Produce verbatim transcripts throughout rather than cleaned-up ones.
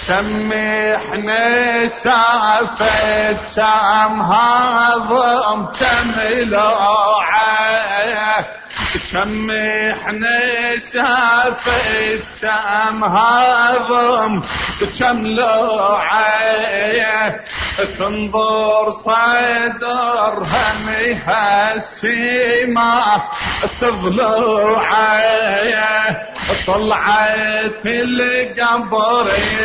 سمحنا شافت شامها ضم تملوعه سمحنا شافت شامها ضم تملوعه تنظر صدرها مها السما تضلوعه طلعت القبر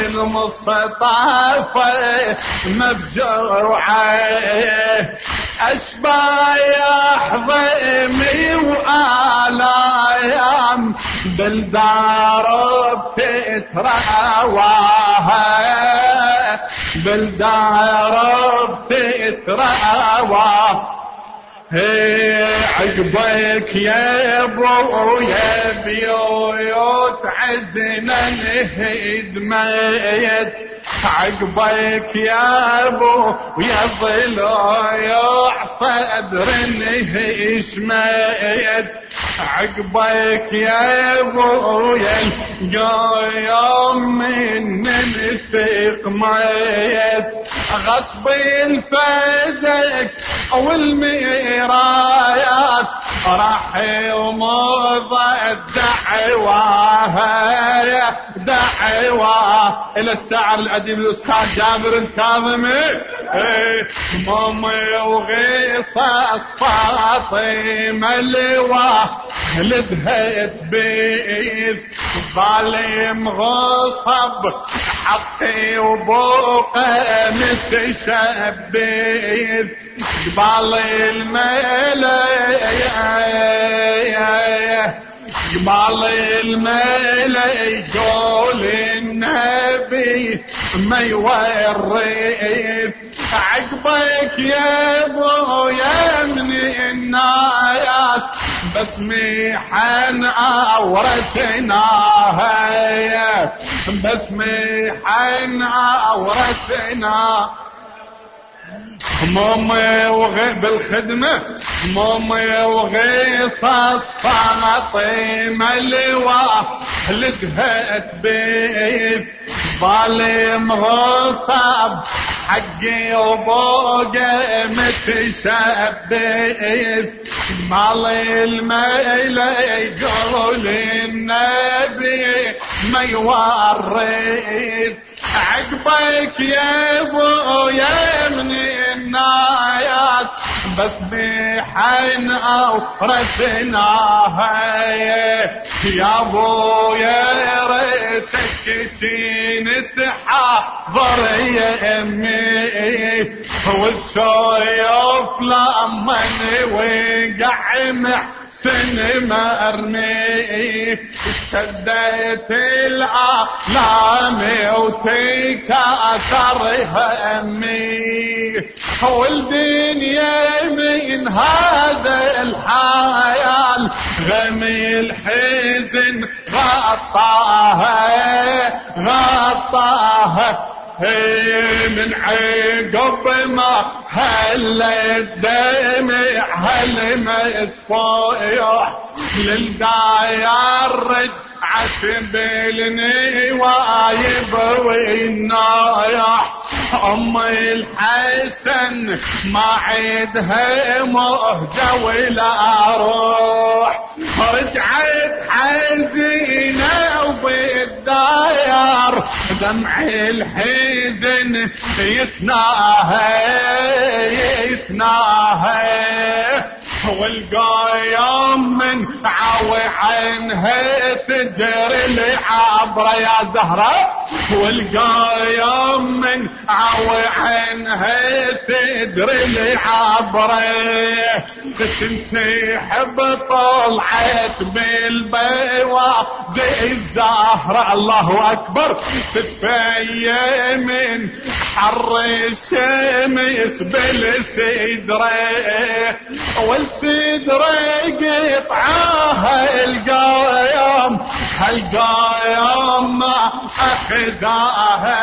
المصطفى مفجوعه اشبايح ضيمي وآلايام بالدار بتتراواها بالدار بتتراواها عقبك يا ابو يا بيوت عزنا نهد ميت عقبك يا ابو يا ضلوع صدر نهش ميت عقبك يا ابو يا القيوم من نفق ميت غصب الفدك او المرايات راح ومضى الدعوة دعوة الى الشاعر الاديب الاستاذ جابر الكاظمي مامي وغيصص فاطمة اللواء لدهت بيث ظالم غصب حقي وبوقه متشبث قبال الملايا قبال الملايا يقول النبي ما يورث عقبك يا ابو يا من الناس بس ميحن اورثناها بس ميحن اورثنا مامي وغي بالخدمة مامي وغيصص فاطمة اللواء لدهت بيث ظالم غصب حقي وبوقه متشبث مال الميلة يقول النبي ما يورث عقبك يا ابو يا من الناس بس بحين اورثناها يا ابو يا ريتك كنت حاضر يا امي وتشوف لما وقع محسن مرمي اشتدت الآلام وتكاثر همي والدنيا من هذا الحيال غمي الحزن غطاها غطاها من عقب ما هل الدمع هل مسفوح للداير عسبلني وايب والنايح امي الحسن ما عيدها مهجة ولا روح رجعت حزينة وبالداير دمع الحزن يتناهى يتناهى والقايم من عوي عنها تجري العبرة يا زهرة والقايم من عوي عنها تجري العبرة تنسحب طلعت بالبيوة دي الزهرة الله أكبر تتفيا من حر الشمس بالسدرة والسدرة قطعاها القايم هالقايم ما أخذاها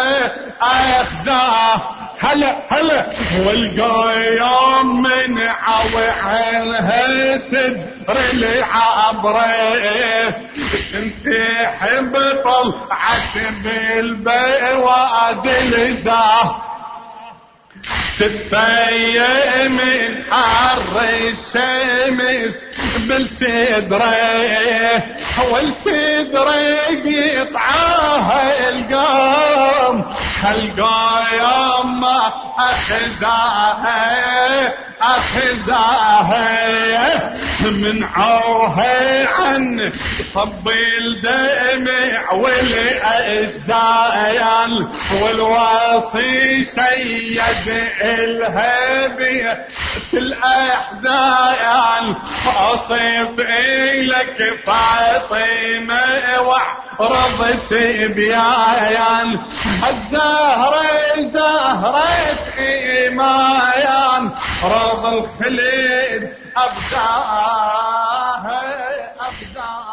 أخذاه هلا هلا والقايم من عوعنها تجري العبره تنتحب طلعت بالبواد الزاه تتفيا من حر الشمس بالسدره والسدره يقطعها القام هالقايم ما أخذاها أخذاها من عوها عن صب الدمع والأجزايا والواصي سيد الهبية الأحزان أصف إلك فاطمة وعرضت بيايا الزهرة زهرة إيمايان رض الخليد أبداها أبداها